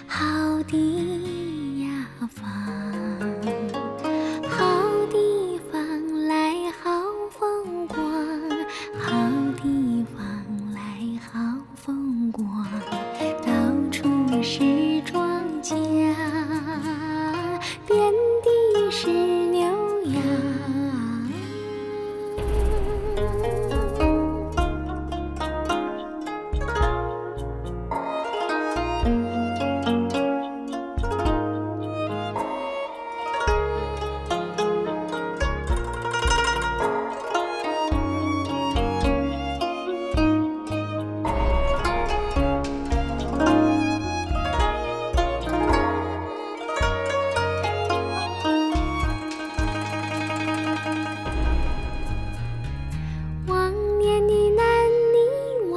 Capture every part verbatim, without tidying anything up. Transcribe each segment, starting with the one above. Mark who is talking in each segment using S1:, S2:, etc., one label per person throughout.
S1: 好地呀方，好地方来好风光，好地方来好风光，到处是庄稼，遍地是牛羊。往年的南泥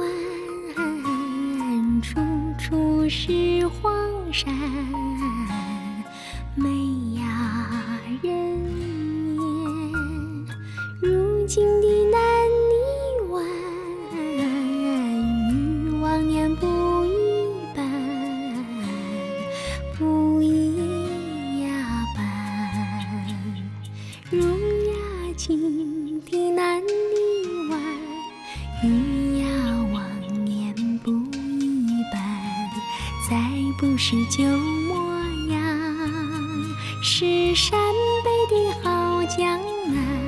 S1: 湾，处处是黄山，美呀人烟。如今的南泥湾，与往年不一般，不一呀般。如呀今的南泥湾，与呀往年不一般，再不是旧模样，是陕北的好江南。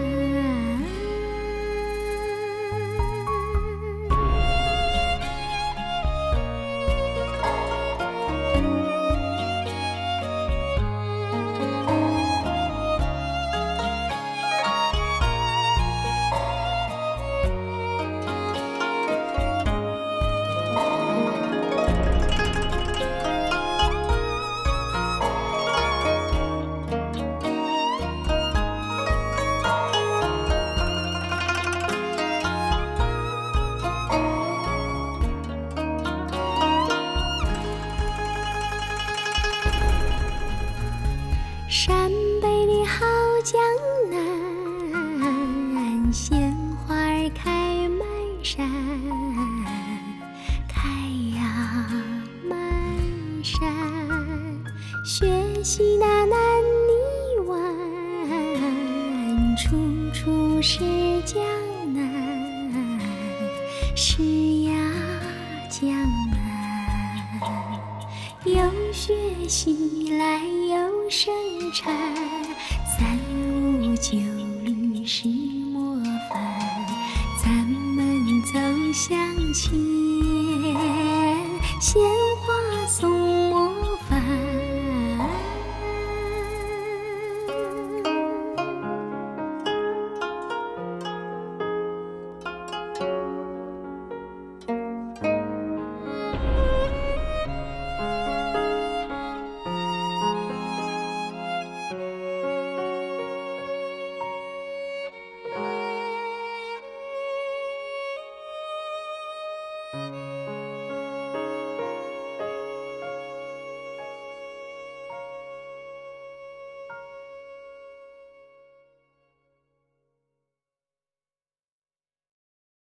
S1: 陕北的好江南，鲜花儿开满山，开呀满山。学习那南泥湾，处处是江南，是呀江南。有学习来有生产，三五九律是模范，咱们走向前，鲜花送